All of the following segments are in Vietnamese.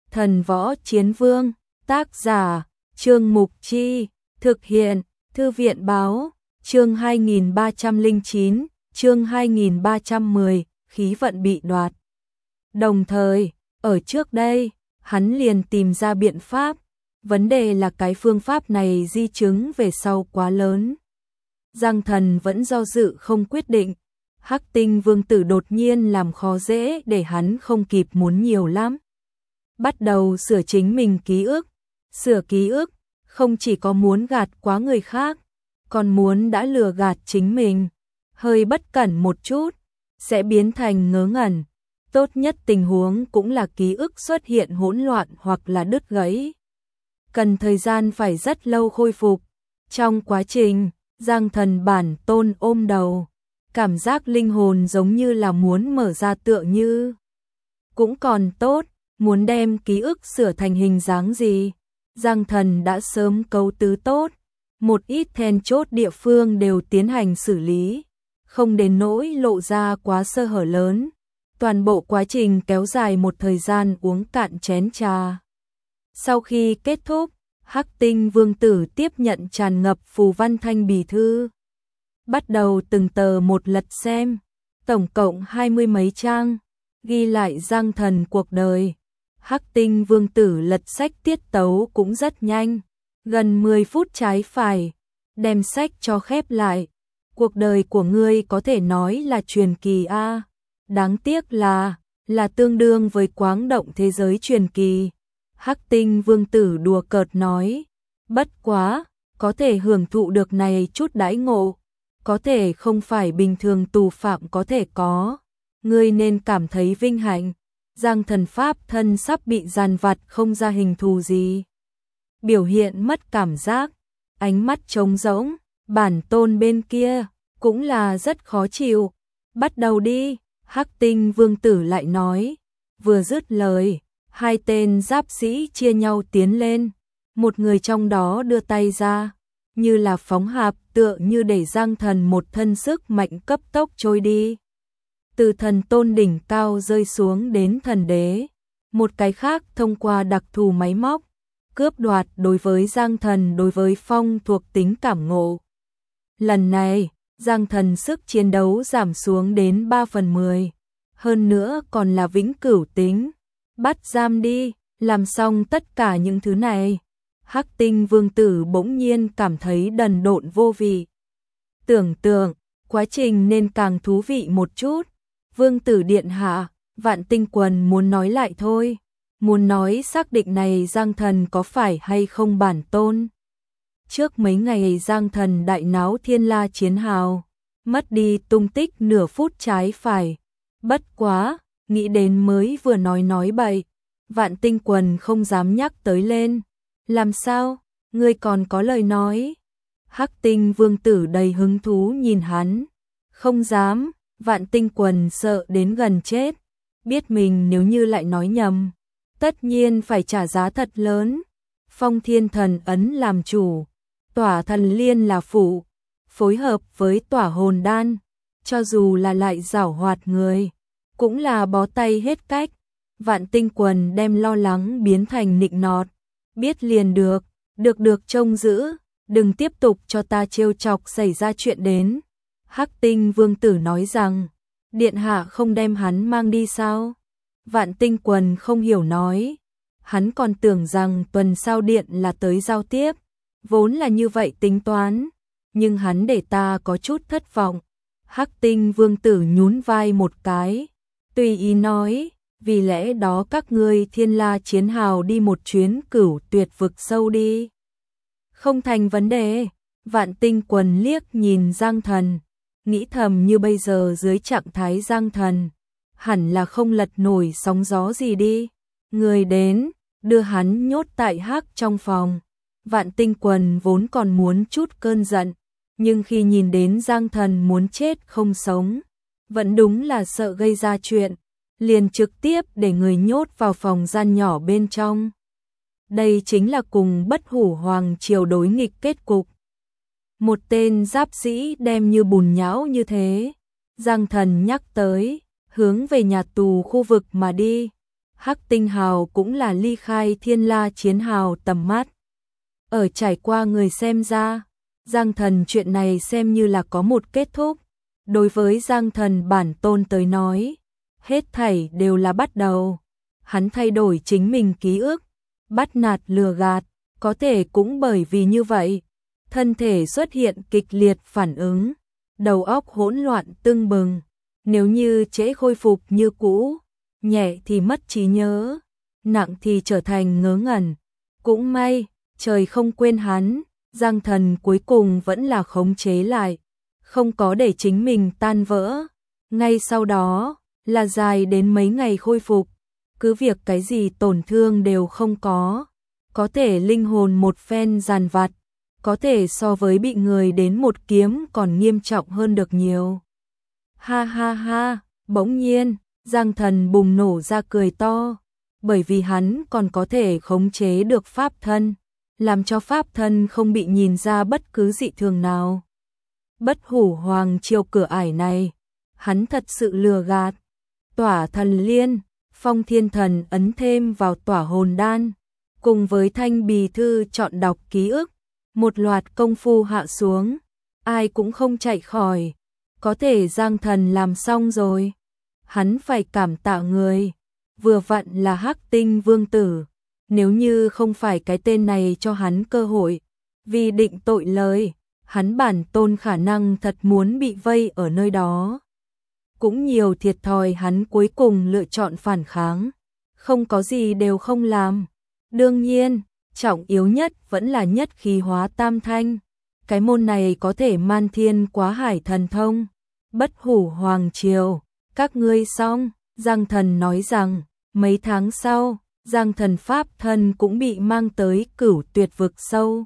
Thần Võ Chiến Vương, tác giả, Trương Mục Chi, thực hiện, Thư viện Báo, chương 2309, chương 2310, khí vận bị đoạt. Đồng thời, ở trước đây, hắn liền tìm ra biện pháp, vấn đề là cái phương pháp này di chứng về sau quá lớn. Giang Thần vẫn do dự không quyết định, Hắc Tinh Vương tử đột nhiên làm khó dễ để hắn không kịp muốn nhiều lắm. Bắt đầu sửa chính mình ký ức, sửa ký ức, không chỉ có muốn gạt quá người khác, còn muốn đã lừa gạt chính mình. Hơi bất cẩn một chút, sẽ biến thành ngớ ngẩn. Tốt nhất tình huống cũng là ký ức xuất hiện hỗn loạn hoặc là đứt gãy. Cần thời gian phải rất lâu khôi phục. Trong quá trình, Giang Thần bản tôn ôm đầu, cảm giác linh hồn giống như là muốn mở ra tựa như. Cũng còn tốt, muốn đem ký ức sửa thành hình dáng gì. Giang Thần đã sớm cấu tứ tốt, một ít then chốt địa phương đều tiến hành xử lý, không đến nỗi lộ ra quá sơ hở lớn. Toàn bộ quá trình kéo dài một thời gian uống cạn chén trà. Sau khi kết thúc, Hắc Tinh Vương tử tiếp nhận tràn ngập phù văn thanh bì thư. Bắt đầu từng tờ một lật xem, tổng cộng 20 mấy trang, ghi lại Giang Thần cuộc đời. Hắc Tinh Vương tử lật sách tiết tấu cũng rất nhanh, gần 10 phút trái phải, đem sách cho khép lại. Cuộc đời của ngươi có thể nói là truyền kỳ a. Đáng tiếc là tương đương với Quáng Động thế giới truyền kỳ. Hắc Tinh Vương tử đùa cợt nói, bất quá, có thể hưởng thụ được này chút đãi ngộ, có thể không phải bình thường tù phạm có thể có. Ngươi nên cảm thấy vinh hạnh. Giang Thần pháp thân sắp bị giàn vặt không ra hình thù gì. Biểu hiện mất cảm giác, ánh mắt trống rỗng, bản tôn bên kia cũng là rất khó chịu. Bắt đầu đi, Hắc Tinh Vương tử lại nói. Vừa dứt lời, hai tên giáp sĩ chia nhau tiến lên, một người trong đó đưa tay ra, như là phóng hạp, tựa như để Giang Thần một thân sức mạnh cấp tốc trôi đi. Từ thần tôn đỉnh cao rơi xuống đến thần đế, một cái khác thông qua đặc thù máy móc, cướp đoạt đối với Giang Thần đối với phong thuộc tính cảm ngộ. Lần này, Giang Thần sức chiến đấu giảm xuống đến 3/10, hơn nữa còn là vĩnh cửu tính. Bắt giam đi, làm xong tất cả những thứ này. Hắc Tinh Vương tử bỗng nhiên cảm thấy đần độn vô vị. Tưởng tượng, quá trình nên càng thú vị một chút. Vương tử điện hạ, Vạn Tinh Quần muốn nói lại thôi. Muốn nói xác định này Giang Thần có phải hay không bản tôn. Trước mấy ngày Giang Thần đại náo Thiên La chiến hào, mất đi tung tích nửa phút trái phải. Bất quá, nghĩ đến mới vừa nói bậy, Vạn Tinh Quần không dám nhắc tới lên. Làm sao, ngươi còn có lời nói? Hắc Tinh Vương tử đầy hứng thú nhìn hắn. Không dám. Vạn Tinh Quần sợ đến gần chết, biết mình nếu như lại nói nhầm, tất nhiên phải trả giá thật lớn. Phong Thiên Thần ấn làm chủ, Tỏa Thần Liên là phụ, phối hợp với Tỏa Hồn Đan, cho dù là lại giảo hoạt người, cũng là bó tay hết cách. Vạn Tinh Quần đem lo lắng biến thành nịnh nọt, biết liền được trông giữ, đừng tiếp tục cho ta trêu chọc xảy ra chuyện đến. Hắc Tinh Vương tử nói rằng, điện hạ không đem hắn mang đi sao? Vạn Tinh Quần không hiểu nói, hắn còn tưởng rằng tuần sau điện là tới giao tiếp, vốn là như vậy tính toán, nhưng hắn để ta có chút thất vọng. Hắc Tinh Vương tử nhún vai một cái, tùy ý nói, vì lẽ đó các ngươi Thiên La chiến hào đi một chuyến Cửu Tuyệt vực sâu đi. Không thành vấn đề. Vạn Tinh Quần liếc nhìn Giang Thần, nghĩ thầm như bây giờ dưới trạng thái Giang Thần, hẳn là không lật nổi sóng gió gì đi. Người đến, đưa hắn nhốt tại Hắc trong phòng. Vạn Tinh Quần vốn còn muốn chút cơn giận, nhưng khi nhìn đến Giang Thần muốn chết không sống, vẫn đúng là sợ gây ra chuyện, liền trực tiếp để người nhốt vào phòng gian nhỏ bên trong. Đây chính là cùng Bất Hủ Hoàng triều đối nghịch kết cục. Một tên giáp sĩ đem như bùn nhão như thế. Giang Thần nhắc tới, hướng về nhà tù khu vực mà đi. Hắc Tinh Hào cũng là ly khai Thiên La Chiến Hào tầm mắt. Ở trải qua người xem ra, Giang Thần chuyện này xem như là có một kết thúc. Đối với Giang Thần bản tôn tới nói, hết thảy đều là bắt đầu. Hắn thay đổi chính mình ký ức, bắt nạt lừa gạt, có thể cũng bởi vì như vậy, thân thể xuất hiện kịch liệt phản ứng, đầu óc hỗn loạn tưng bừng. Nếu như trễ khôi phục như cũ, nhẹ thì mất trí nhớ, nặng thì trở thành ngớ ngẩn. Cũng may, trời không quên hắn, Giang Thần cuối cùng vẫn là khống chế lại, không có để chính mình tan vỡ. Ngay sau đó, là dài đến mấy ngày khôi phục, cứ việc cái gì tổn thương đều không có thể linh hồn một phen giàn vặt, có thể so với bị người đến một kiếm còn nghiêm trọng hơn được nhiều. Ha ha ha, bỗng nhiên, Giang Thần bùng nổ ra cười to, bởi vì hắn còn có thể khống chế được pháp thân, làm cho pháp thân không bị nhìn ra bất cứ dị thường nào. Bất Hủ Hoàng Triều cửa ải này, hắn thật sự lừa gạt. Tỏa Thần Liên, Phong Thiên Thần ấn thêm vào Tỏa Hồn Đan, cùng với Thanh Bì Thư chọn đọc ký ức, một loạt công phu hạ xuống, ai cũng không chạy khỏi. Có thể Giang Thần làm xong rồi, hắn phải cảm tạ người, vừa vặn là Hắc Tinh Vương Tử, nếu như không phải cái tên này cho hắn cơ hội, vì định tội lời, hắn bản tôn khả năng thật muốn bị vây ở nơi đó. Cũng nhiều thiệt thòi, hắn cuối cùng lựa chọn phản kháng, không có gì đều không làm. Đương nhiên, trọng yếu nhất vẫn là nhất khí hóa tam thanh. Cái môn này có thể man thiên quá hải thần thông. Bất Hủ Hoàng Triều, các ngươi xong. Giang Thần nói rằng, mấy tháng sau, Giang Thần pháp thân cũng bị mang tới Cửu Tuyệt Vực Sâu.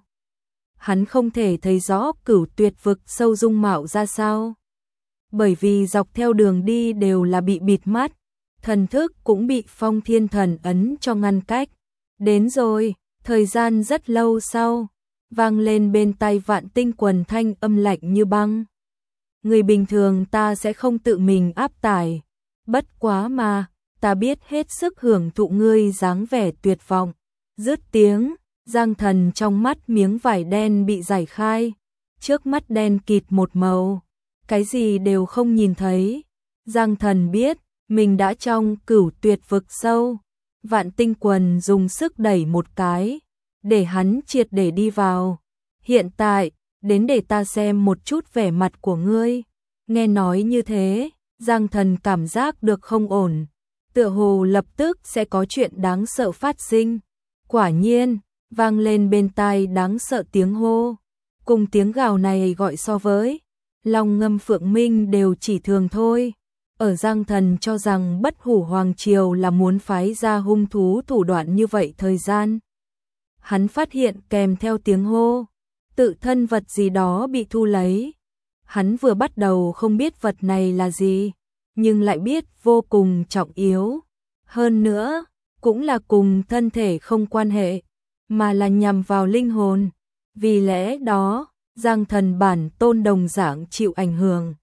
Hắn không thể thấy rõ Cửu Tuyệt Vực Sâu dung mạo ra sao, bởi vì dọc theo đường đi đều là bị bịt mắt, thần thức cũng bị Phong Thiên Thần ấn cho ngăn cách. Đến rồi, thời gian rất lâu sau, vang lên bên tai Vạn Tinh Quần thanh âm lạnh như băng. Người bình thường ta sẽ không tự mình áp tải, bất quá mà, ta biết hết sức hưởng thụ ngươi dáng vẻ tuyệt vọng. Dứt tiếng, Giang Thần trong mắt miếng vải đen bị giải khai, trước mắt đen kịt một màu, cái gì đều không nhìn thấy. Giang Thần biết, mình đã trong Cửu Tuyệt Vực Sâu. Vạn Tinh Quần dùng sức đẩy một cái, để hắn triệt để đi vào. Hiện tại, đến để ta xem một chút vẻ mặt của ngươi. Nghe nói như thế, Giang Thần cảm giác được không ổn, tựa hồ lập tức sẽ có chuyện đáng sợ phát sinh. Quả nhiên, vang lên bên tai đáng sợ tiếng hô, cùng tiếng gào này gọi so với Long Ngâm Phượng Minh đều chỉ thường thôi. Ở Giang Thần cho rằng Bất Hủ Hoàng Triều là muốn phái ra hung thú thủ đoạn như vậy thời gian, hắn phát hiện kèm theo tiếng hô, tự thân vật gì đó bị thu lấy. Hắn vừa bắt đầu không biết vật này là gì, nhưng lại biết vô cùng trọng yếu. Hơn nữa, cũng là cùng thân thể không quan hệ, mà là nhằm vào linh hồn. Vì lẽ đó, Giang Thần bản tôn đồng dạng chịu ảnh hưởng.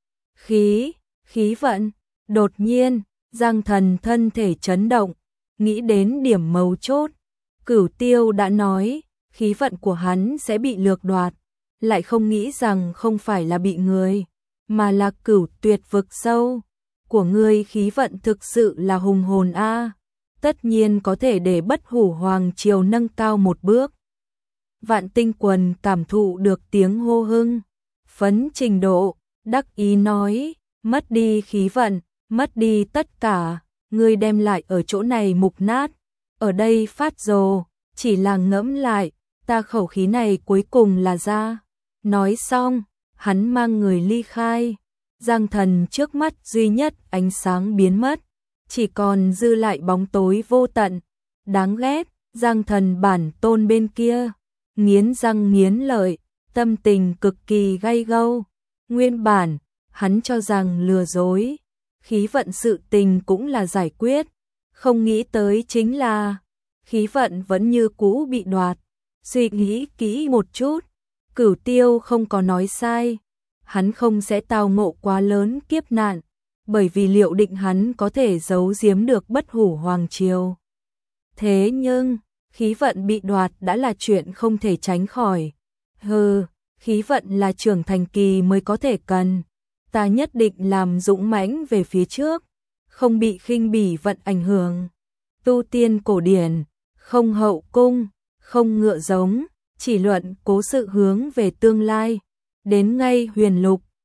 Khí vận. Đột nhiên, Giang Thần thân thể chấn động, nghĩ đến điểm mấu chốt. Cửu Tiêu đã nói, khí vận của hắn sẽ bị lược đoạt, lại không nghĩ rằng không phải là bị người, mà là Cửu Tuyệt Vực Sâu. Của ngươi khí vận thực sự là hùng hồn a, tất nhiên có thể để Bất Hủ Hoàng Triều nâng cao một bước. Vạn Tinh Quần cảm thụ được tiếng hô hưng, phấn trình độ, đắc ý nói, mất đi khí vận, mất đi tất cả, ngươi đem lại ở chỗ này mục nát, ở đây phát rồ, chỉ là ngẫm lại, ta khẩu khí này cuối cùng là ra. Nói xong, hắn mang người ly khai. Giang Thần trước mắt duy nhất ánh sáng biến mất, chỉ còn dư lại bóng tối vô tận. Đáng ghét, Giang Thần bản tôn bên kia, nghiến răng nghiến lợi, tâm tình cực kỳ gay gâu. Nguyên bản, hắn cho rằng lừa dối, khí vận sự tình cũng là giải quyết, không nghĩ tới chính là khí vận vẫn như cũ bị đoạt. Suy nghĩ kỹ một chút, Cửu Tiêu không có nói sai, hắn không sẽ tao ngộ quá lớn kiếp nạn, bởi vì liệu định hắn có thể giấu giếm được Bất Hủ Hoàng Triều. Thế nhưng, khí vận bị đoạt đã là chuyện không thể tránh khỏi. Khí vận là trưởng thành kỳ mới có thể cần. Ta nhất định làm dũng mãnh về phía trước, không bị khinh bỉ vận ảnh hưởng. Tu tiên cổ điển, không hậu cung, không ngựa giống, chỉ luận cố sự hướng về tương lai. Đến ngay huyền lục,